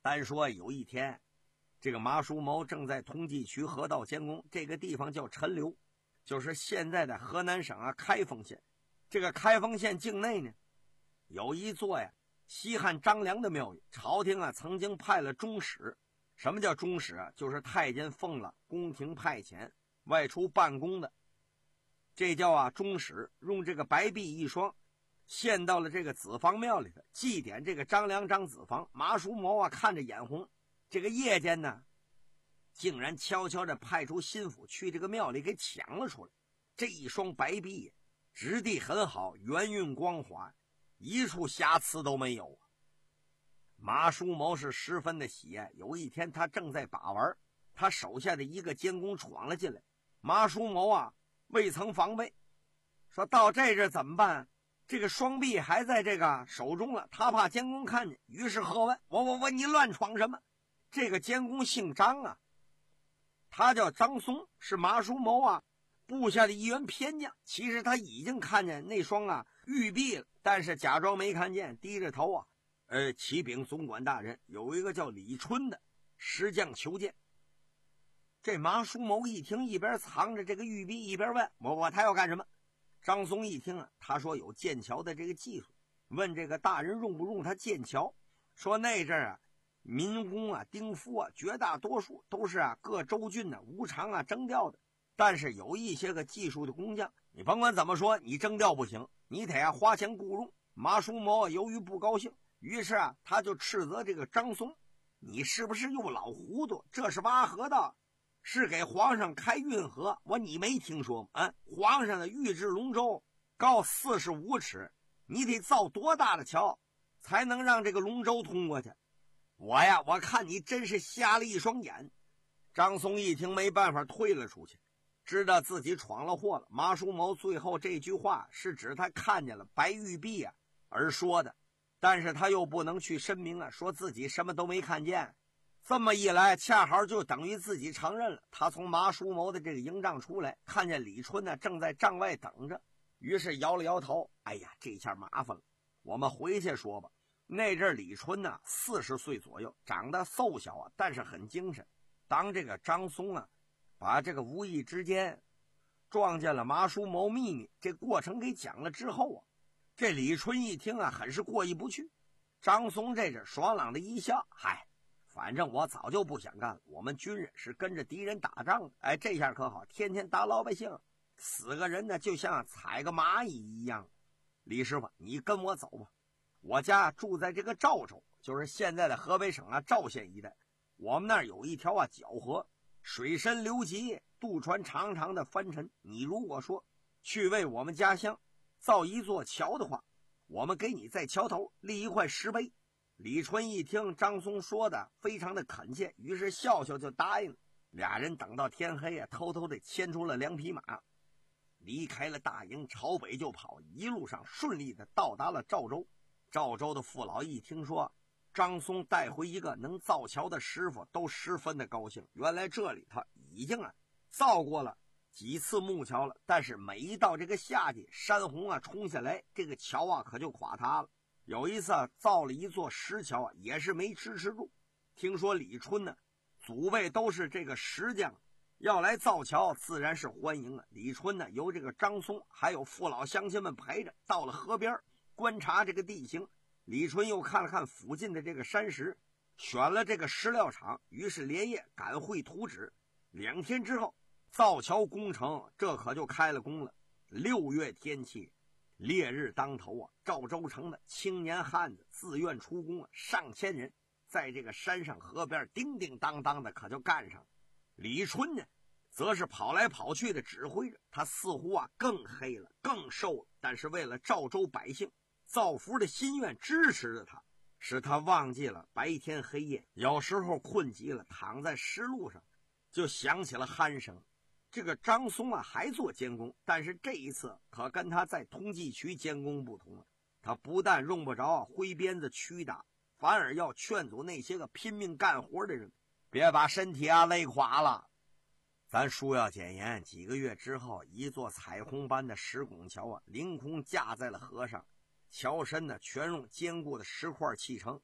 单说有一天，这个马叔谋正在同济区河道监工，这个地方叫陈留，就是现在的河南省啊开封县。这个开封县境内呢，有一座呀西汉张良的庙宇，朝廷啊曾经派了中使。什么叫中使啊？就是太监奉了宫廷派遣外出办公的，这叫啊中使。用这个白璧一双，献到了这个子房庙里头，祭奠这个张良张子房。马叔谋啊看着眼红，这个夜间呢，竟然悄悄地派出心腹去这个庙里给抢了出来。这一双白璧质地很好，圆润光滑，一处瑕疵都没有啊。马叔谋是十分的喜爱。有一天他正在把玩，他手下的一个监工闯了进来。马叔谋啊未曾防备，说到这阵怎么办？这个双臂还在这个手中了，他怕监工看见，于是喝问：我我我你乱闯什么？这个监工姓张啊，他叫张松，是马叔谋啊部下的一员偏将。其实他已经看见那双啊玉璧了，但是假装没看见，低着头啊呃，启禀总管大人，有一个叫李春的石匠求见。这马叔谋一听，一边藏着这个玉璧，一边问：我我他要干什么？张松一听啊，他说有剑桥的这个技术，问这个大人用不用他剑桥。说那阵啊，民工啊、丁夫啊，绝大多数都是啊各州郡呢、啊、无偿啊征调的，但是有一些个技术的工匠，你甭管怎么说，你征调不行，你得啊花钱雇佣。马叔谋由于不高兴，于是啊，他就斥责这个张松：你是不是又老糊涂？这是挖河道，是给皇上开运河。我你没听说吗？啊，皇上的御制龙舟高四十五尺，你得造多大的桥才能让这个龙舟通过去？我呀，我看你真是瞎了一双眼。张松一听没办法，退了出去，知道自己闯了祸了。马叔谋最后这句话是指他看见了白玉璧啊而说的。但是他又不能去申明啊，说自己什么都没看见。这么一来，恰好就等于自己承认了。他从马叔谋的这个营帐出来，看见李春呢正在帐外等着，于是摇了摇头：哎呀，这下麻烦了，我们回去说吧。那阵李春呢四十岁左右，长得瘦小啊，但是很精神。当这个张松啊把这个无意之间撞见了马叔谋秘密这过程给讲了之后啊，这李春一听啊，很是过意不去。张松这是爽朗的一笑：嗨，反正我早就不想干了，我们军人是跟着敌人打仗的。哎，这下可好，天天打老百姓，死个人呢就像踩个蚂蚁一样。李师傅，你跟我走吧，我家住在这个赵州，就是现在的河北省啊赵县一带。我们那儿有一条啊皎河，水深流急，渡船常常的翻沉。你如果说去为我们家乡造一座桥的话，我们给你在桥头立一块石碑。李春一听张松说的非常的恳切，于是笑笑就答应了。俩人等到天黑啊，偷偷的牵出了两匹马，离开了大营，朝北就跑。一路上顺利的到达了赵州。赵州的父老一听说张松带回一个能造桥的师傅，都十分的高兴。原来这里头已经啊造过了几次木桥了，但是每一到这个夏季，山洪啊冲下来，这个桥啊可就垮塌了。有一次啊造了一座石桥啊，也是没支持住。听说李春呢祖辈都是这个石匠，要来造桥自然是欢迎啊。李春呢由这个张松还有父老乡亲们陪着到了河边观察这个地形。李春又看了看附近的这个山石，选了这个石料场，于是连夜赶会图纸。两天之后，造桥工程这可就开了工了。六月天气，烈日当头啊，赵州城的青年汉子自愿出工啊，上千人在这个山上河边叮叮当当的可就干上了。李春呢则是跑来跑去的指挥着，他似乎啊更黑了，更瘦了，但是为了赵州百姓造福的心愿支持着他，使他忘记了白天黑夜。有时候困极了，躺在石路上就想起了鼾声。这个张松啊还做监工，但是这一次可跟他在通济区监工不同了。他不但用不着挥鞭子驱打，反而要劝阻那些个拼命干活的人，别把身体啊累垮了。咱书要简言，几个月之后，一座彩虹般的石拱桥啊凌空架在了河上，桥身呢全用坚固的石块砌成，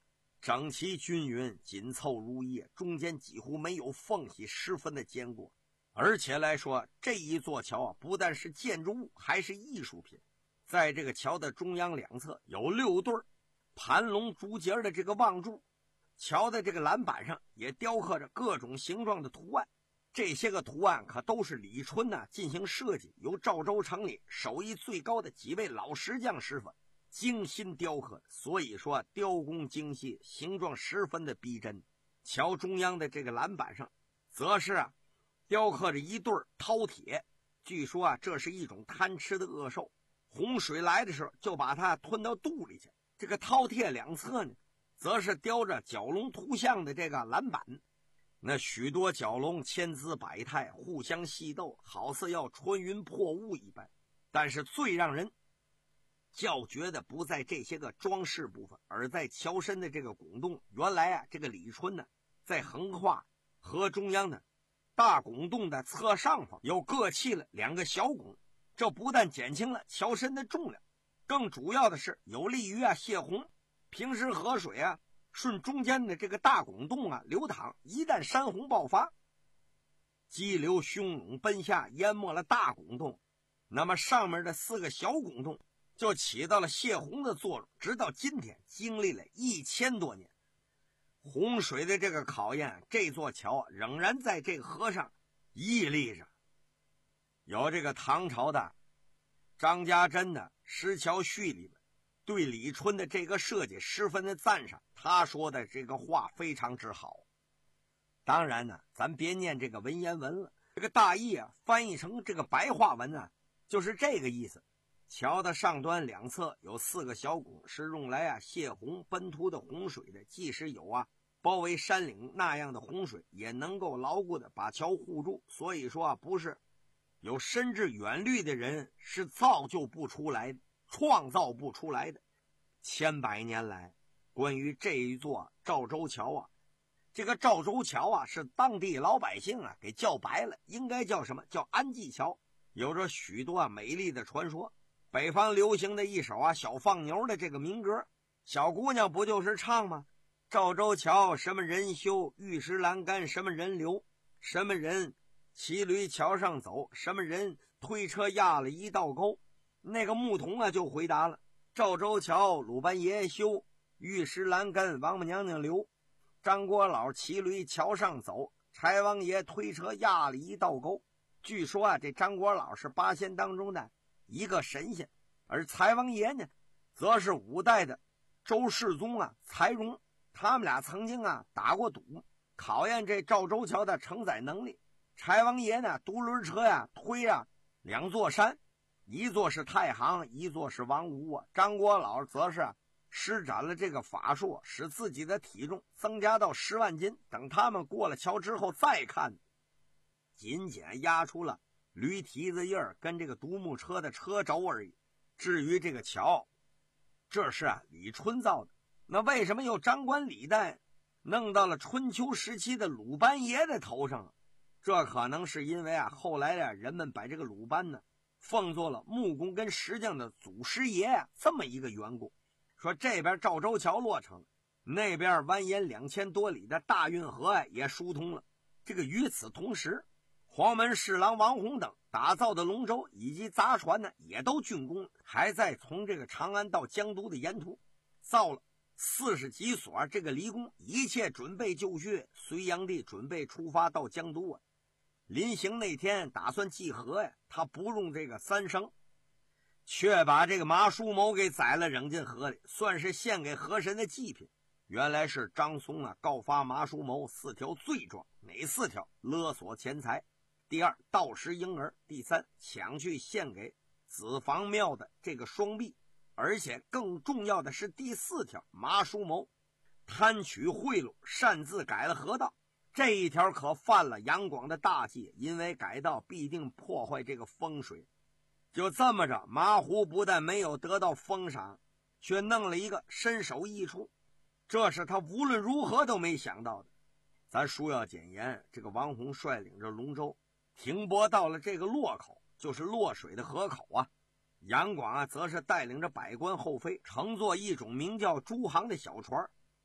整齐均匀，紧凑如一，中间几乎没有缝隙，十分的坚固。而且来说，这一座桥啊，不但是建筑物，还是艺术品。在这个桥的中央两侧有六对盘龙竹节的这个望柱，桥的这个栏板上也雕刻着各种形状的图案。这些个图案可都是李春呢、啊、进行设计，由赵州城里手艺最高的几位老石匠师傅精心雕刻，所以说雕工精细，形状十分的逼真。桥中央的这个栏板上则是啊雕刻着一对饕餮，据说啊这是一种贪吃的恶兽，洪水来的时候就把它吞到肚里去。这个饕餮两侧呢则是雕着蛟龙图像的这个栏板，那许多蛟龙千姿百态，互相戏斗，好似要穿云破雾一般。但是最让人叫绝的不在这些个装饰部分，而在桥身的这个拱洞。原来啊这个李春呢在横跨河中央的大拱洞的侧上方又各砌了两个小拱，这不但减轻了桥身的重量，更主要的是有利于啊泄洪。平时河水啊顺中间的这个大拱洞啊流淌，一旦山洪爆发，激流汹涌奔下，淹没了大拱洞，那么上面的四个小拱洞就起到了泄洪的作用。直到今天，经历了一千多年洪水的这个考验，这座桥仍然在这个河上屹立着。有这个唐朝的张家珍的《石桥序》里面对李春的这个设计十分的赞赏，他说的这个话非常之好。当然呢，咱别念这个文言文了，这个大意啊翻译成这个白话文啊就是这个意思。桥的上端两侧有四个小拱，是用来啊泄洪奔突的洪水的，即使有啊包围山岭那样的洪水，也能够牢固的把桥护住。所以说啊，不是有深知远虑的人是造就不出来的，创造不出来的。千百年来，关于这一座赵州桥啊，这个赵州桥啊是当地老百姓啊给叫白了，应该叫什么？叫安济桥，有着许多啊美丽的传说。北方流行的一首啊小放牛的这个民歌，小姑娘不就是唱吗？赵州桥什么人修，玉石栏杆什么人留，什么人骑驴桥上走，什么人推车压了一道沟。那个牧童啊就回答了，赵州桥鲁班爷修，玉石栏杆王母娘娘留，张国老骑驴桥上走，柴王爷推车压了一道沟。据说啊这张国老是八仙当中的一个神仙，而柴王爷呢则是五代的周世宗啊柴荣，他们俩曾经啊打过赌，考验这赵州桥的承载能力。柴王爷呢独轮车呀推啊两座山，一座是太行，一座是王屋啊。张国老则是啊施展了这个法术，使自己的体重增加到十万斤。等他们过了桥之后再看，仅仅压出了驴蹄子印儿跟这个独木车的车轴而已。至于这个桥，这是啊李春造的，那为什么又张冠李戴弄到了春秋时期的鲁班爷的头上？这可能是因为啊后来啊人们把这个鲁班呢奉作了木工跟石匠的祖师爷啊这么一个缘故。说这边赵州桥落成，那边蜿蜒两千多里的大运河啊也疏通了。这个与此同时，黄门侍郎王弘等打造的龙舟以及杂船呢也都竣工，还在从这个长安到江都的沿途造了四十几所这个离宫，一切准备就绪。隋炀帝准备出发到江都啊，临行那天打算祭河呀，他不用这个三绳，却把这个麻叔谋给宰了扔进河里，算是献给河神的祭品。原来是张松啊告发麻叔谋四条罪状，哪四条？勒索钱财，第二盗食婴儿，第三抢去献给子房庙的这个双臂，而且更重要的是第四条，麻叔谋贪取贿赂，擅自改了河道。这一条可犯了杨广的大忌，因为改道必定破坏这个风水。就这么着，麻胡不但没有得到封赏，却弄了一个身首异处，这是他无论如何都没想到的。咱书要简言，这个王弘率领着龙舟停泊到了这个洛口，就是洛水的河口啊。杨广啊则是带领着百官后妃乘坐一种名叫诸行的小船，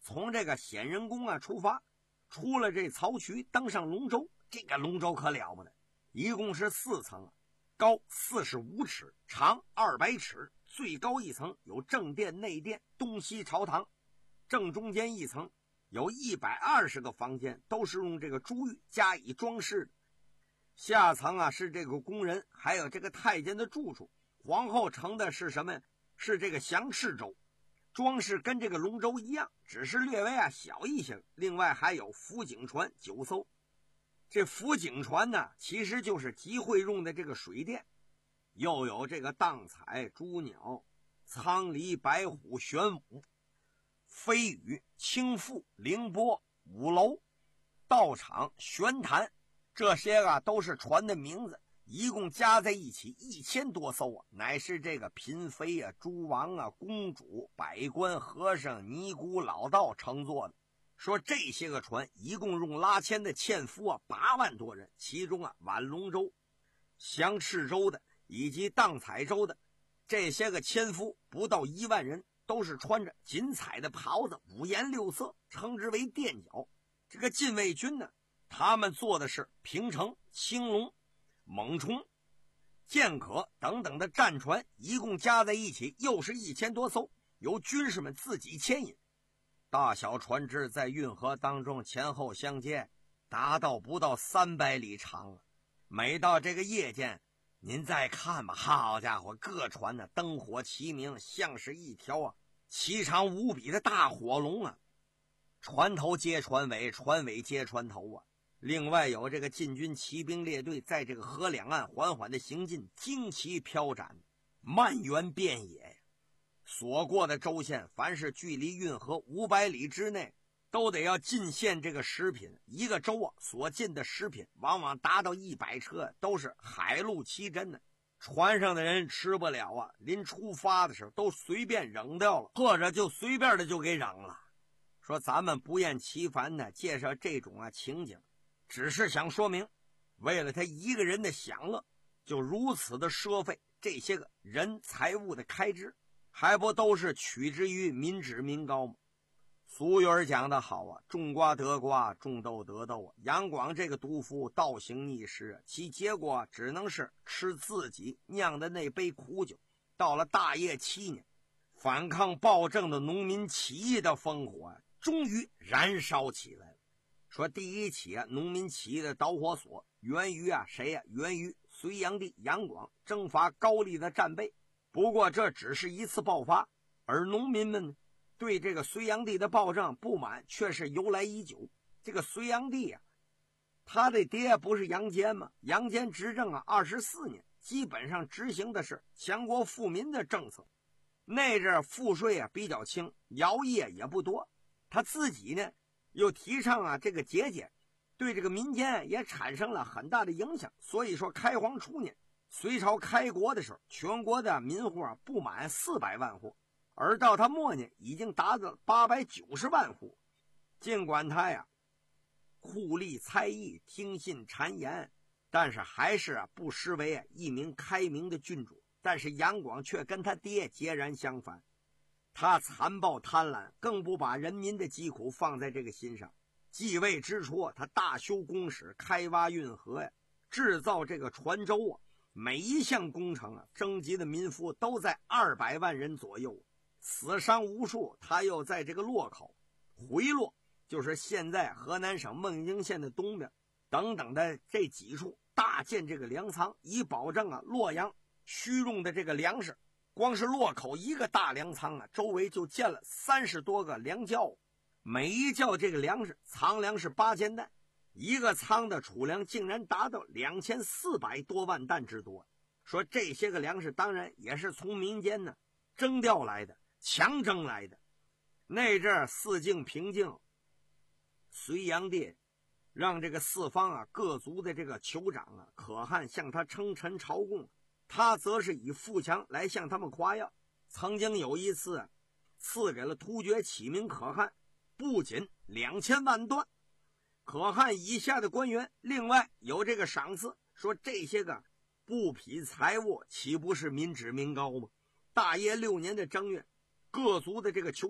从这个显仁宫啊出发，出了这曹渠，登上龙舟。这个龙舟可了不得，一共是四层，高四十五尺，长二百尺。最高一层有正殿、内殿、东西朝堂，正中间一层有一百二十个房间，都是用这个珠玉加以装饰的。下层啊是这个宫人，还有这个太监的住处。皇后乘的是什么？是这个祥赤舟，装饰跟这个龙舟一样，只是略微啊小一些。另外还有福景船九艘。这福景船呢，其实就是集会用的这个水电，又有这个荡彩、朱鸟、苍鹂、白虎、玄武、飞羽、青腹、凌波、五楼、道场、玄坛，这些啊都是船的名字，一共加在一起一千多艘啊，乃是这个嫔妃啊、诸王啊、公主、百官、和尚、尼姑、老道乘坐的。说这些个船一共用拉纤的纤夫啊八万多人，其中啊晚龙舟、祥赤舟的以及荡彩舟的这些个纤夫不到一万人，都是穿着锦彩的袍子，五颜六色，称之为垫脚。这个禁卫军呢，他们做的是平城、青龙、猛冲、剑可等等的战船，一共加在一起又是一千多艘，由军士们自己牵引。大小船只在运河当中前后相接，达到不到三百里长了。每到这个夜间，您再看吧，好家伙，各船呢灯火齐明，像是一条啊奇长无比的大火龙啊！船头接船尾，船尾接船头啊！另外有这个禁军骑兵列队在这个河两岸缓缓的行进，旌旗飘展，漫园遍野。所过的州县，凡是距离运河五百里之内，都得要进献这个食品。一个州啊，所进的食品往往达到一百车，都是海陆齐珍的。船上的人吃不了啊，临出发的时候都随便扔掉了，或者就随便的就给扔了。说咱们不厌其烦的介绍这种啊情景，只是想说明，为了他一个人的享乐，就如此的奢费这些个人财物的开支。还不都是取之于民脂民膏吗？俗语儿讲得好啊，种瓜得瓜，种豆得豆啊。杨广这个督府倒行逆施，其结果只能是吃自己酿的那杯苦酒。到了大业七年，反抗暴政的农民起义的烽火啊，终于燃烧起来了。说第一起啊农民起义的导火索源于啊谁呀、啊？源于隋炀帝杨广征伐高丽的战备。不过这只是一次爆发，而农民们对这个隋炀帝的暴政不满却是由来已久。这个隋炀帝啊，他的爹不是杨坚吗？杨坚执政啊二十四年，基本上执行的是强国富民的政策。那阵赋税啊比较轻，徭役也不多。他自己呢又提倡啊这个节俭，对这个民间也产生了很大的影响。所以说开皇初年，隋朝开国的时候，全国的民户啊不满四百万户，而到他末年已经达到八百九十万户。尽管他呀酷吏猜疑，听信谗言，但是还是啊不失为啊一名开明的君主。但是杨广却跟他爹截然相反，他残暴贪婪，更不把人民的疾苦放在这个心上。继位之初，他大修工史，开挖运河呀，制造这个船舟啊。每一项工程啊，征集的民夫都在二百万人左右，死伤无数。他又在这个洛口、回洛，就是现在河南省孟津县的东边等等的这几处大建这个粮仓，以保证啊洛阳需用的这个粮食。光是洛口一个大粮仓啊，周围就建了三十多个粮窖，每一窖这个粮食藏粮是八千担。一个仓的储粮竟然达到两千四百多万担之多。说这些个粮食当然也是从民间呢征调来的，强征来的。那阵四境平静，隋炀帝让这个四方啊各族的这个酋长啊可汗向他称臣朝贡，他则是以富强来向他们夸耀。曾经有一次、啊、赐给了突厥启明可汗不仅两千万担，可汗以下的官员另外有这个赏赐。说这些个布匹财物岂不是民脂民膏吗？大业六年的正月，各族的这个酋长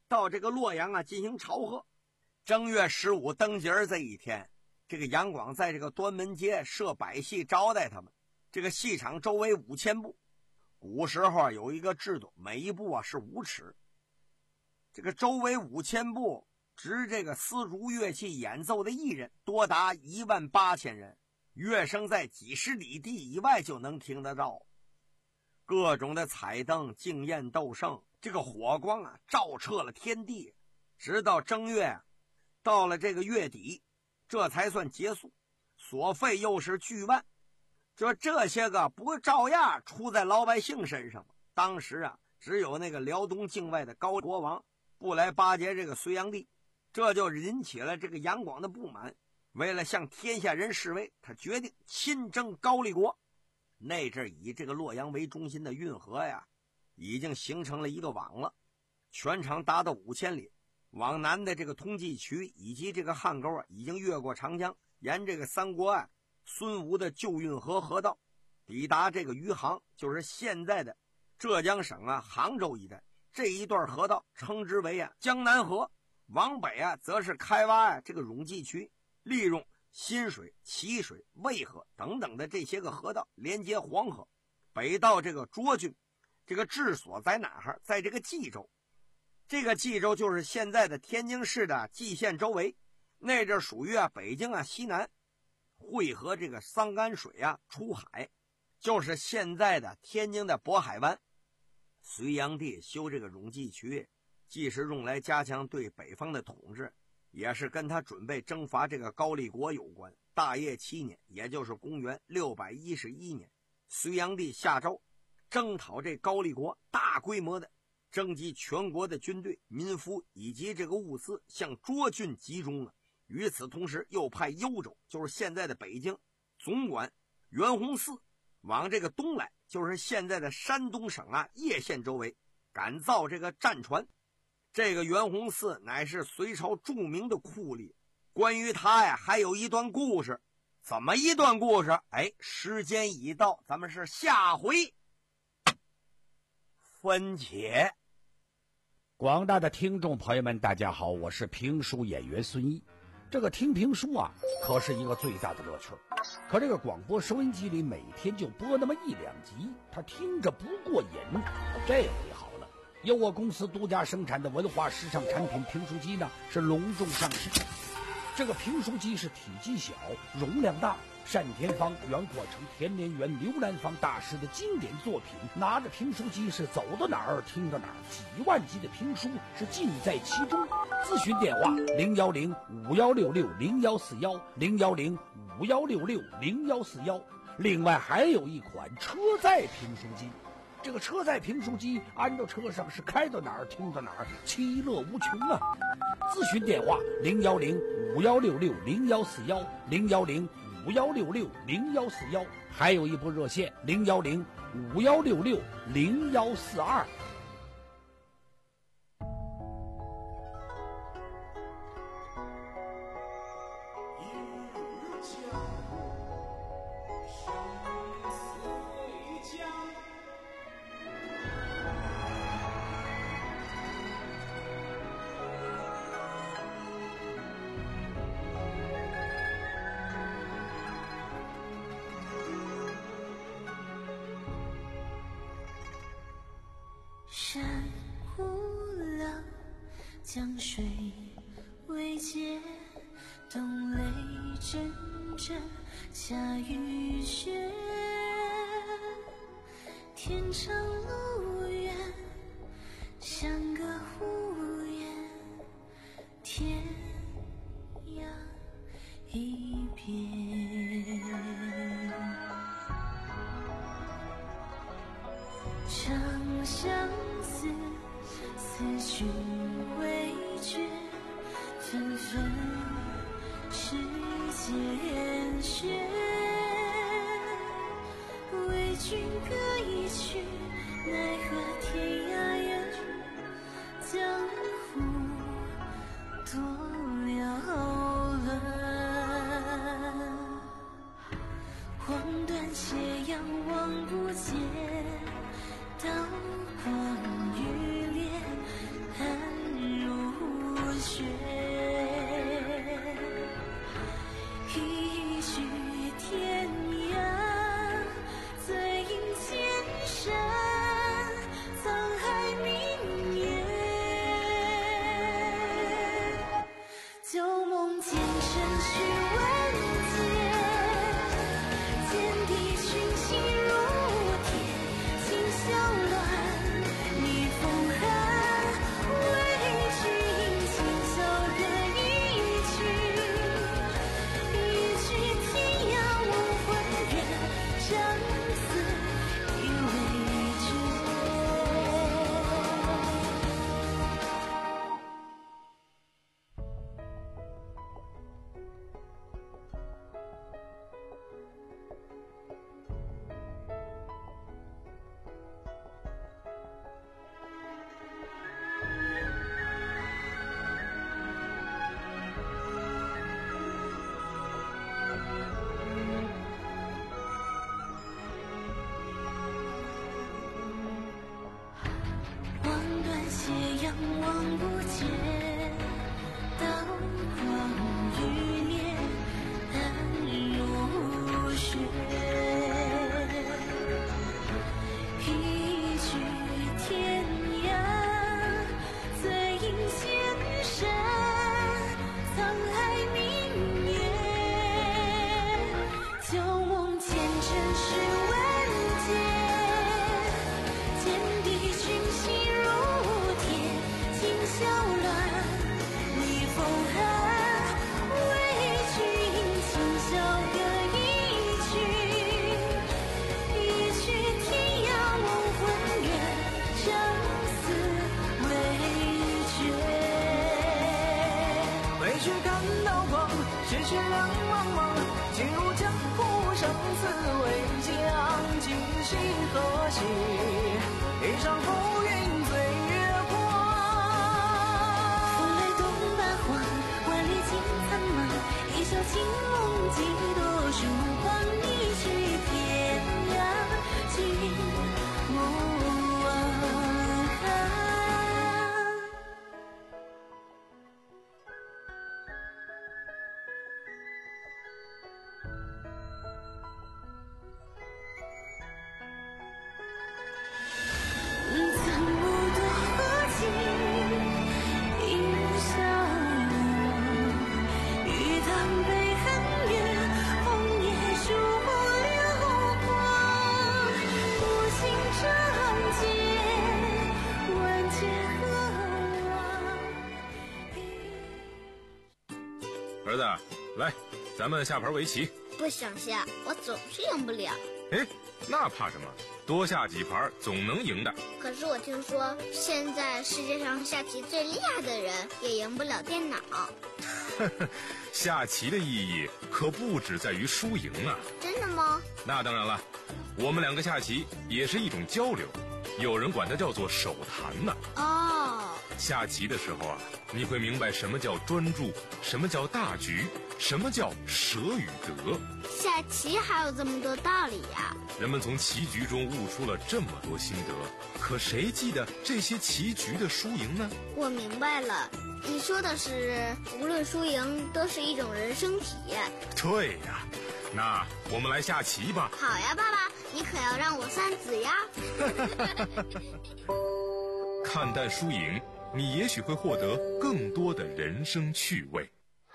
到这个洛阳啊进行朝贺。正月十五登节儿这一天，这个杨广在这个端门街设百戏招待他们。这个戏场周围五千步，古时候啊有一个制度，每一步啊是五尺。这个周围五千步，执这个丝竹乐器演奏的艺人多达一万八千人，乐声在几十里地以外就能听得到。各种的彩灯竞艳斗盛，这个火光啊照彻了天地。直到正月啊，到了这个月底，这才算结束，所费又是巨万。这这些个不照样出在老百姓身上吗？当时啊，只有那个辽东境外的高国王不来巴结这个隋炀帝，这就引起了这个杨广的不满。为了向天下人示威，他决定亲征高丽国。那阵以这个洛阳为中心的运河呀，已经形成了一个网了，全长达到五千里。往南的这个通济渠以及这个汉沟啊，已经越过长江，沿这个三国啊孙吴的旧运河河道，抵达这个余杭，就是现在的浙江省啊杭州一带。这一段河道称之为啊江南河。往北啊，则是开挖啊这个永济渠，利用新水、齐水、渭河等等的这些个河道连接黄河，北到这个涿郡。这个治所在哪儿？在这个冀州。这个冀州就是现在的天津市的蓟县周围，那阵属于啊北京啊西南，汇合这个桑干水啊出海，就是现在的天津的渤海湾。隋炀帝修这个永济渠，既是用来加强对北方的统治，也是跟他准备征伐这个高丽国有关。大业七年，也就是公元六百一十一年，隋炀帝下诏征讨这高丽国，大规模的征集全国的军队、民夫以及这个物资向涿郡集中了。与此同时，又派幽州，就是现在的北京，总管袁弘嗣往这个东来，就是现在的山东省啊叶县周围，赶造这个战船。这个袁弘嗣乃是隋朝著名的酷吏，关于他呀还有一段故事。怎么一段故事？哎，时间已到，咱们是下回分解。 广大的听众朋友们，大家好，我是评书演员孙一。这个听评书啊，可是一个最大的乐趣。可这个广播收音机里每天就播那么一两集，他听着不过瘾。这回好了，由我公司独家生产的文化时尚产品评书机呢，是隆重上市。这个评书机是体积小，容量大，单田芳、袁阔成、田连元、刘兰芳大师的经典作品。拿着评书机是走到哪儿听到哪儿，几万集的评书是尽在其中。咨询电话零幺零五幺六六零幺四幺零幺零五幺六六零幺四幺。另外还有一款车载评书机。这个车载评书机安到车上是开到哪儿听到哪儿，其乐无穷啊！咨询电话零幺零五幺六六零幺四幺零幺零五幺六六零幺四幺，还有一部热线零幺零五幺六六零幺四二。 山无浪，江水未竭，冬雷阵阵，夏雨雪。天长路远，相隔无言，天涯一别。长相思，思绪未决，纷纷世间雪。为君歌一曲，奈何天涯远，江湖多了轮。望断斜阳望不见，刀光欲裂，寒起，一场浮云醉月光。 风雷动八荒，万里尽苍茫，一袖青龙几多曙光，一去天涯君莫忘。 儿子，来，咱们下盘围棋。 不想下，我总是赢不了。 哎，那怕什么？多下几盘总能赢的。 可是我听说，现在世界上下棋最厉害的人也赢不了电脑。 下棋的意义可不只在于输赢啊！ 真的吗？ 那当然了，我们两个下棋也是一种交流，有人管它叫做手谈呢。 哦， 下棋的时候啊，你会明白什么叫专注，什么叫大局，什么叫舍与得。 下棋还有这么多道理呀！ 人们从棋局中悟出了这么多心得，可谁记得这些棋局的输赢呢？ 我明白了，你说的是无论输赢都是一种人生体验。 对呀，那我们来下棋吧。 好呀，爸爸，你可要让我三子呀。 看淡输赢，你也许会获得更多的人生趣味。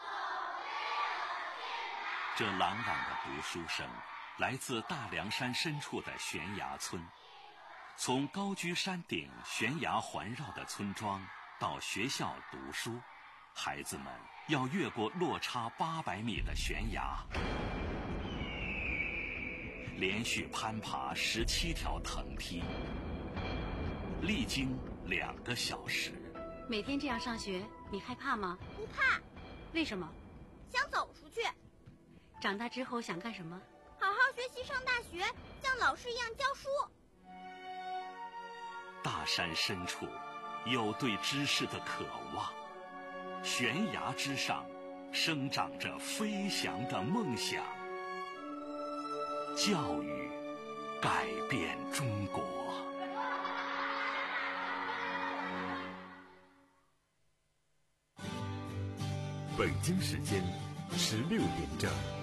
这朗朗的读书声来自大凉山深处的悬崖村。从高居山顶悬崖环绕的村庄到学校读书，孩子们要越过落差八百米的悬崖，连续攀爬十七条藤梯，历经两个小时。 每天这样上学，你害怕吗？ 不怕。 为什么？ 想走出去。 长大之后想干什么？ 好好学习，上大学，像老师一样教书。 大山深处有对知识的渴望，悬崖之上生长着飞翔的梦想。教育改变中国。 北京时间十六点整。